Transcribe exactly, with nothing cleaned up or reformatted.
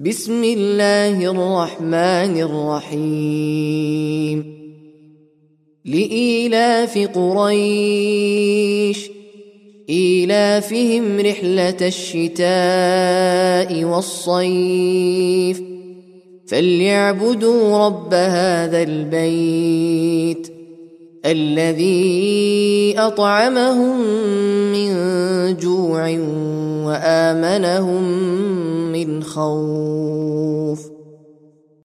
بسم الله الرحمن الرحيم لإيلاف قريش إيلافهم رحلة الشتاء والصيف فليعبدوا رب هذا البيت الذي أطعمهم من جوع وآمنهم من خوف.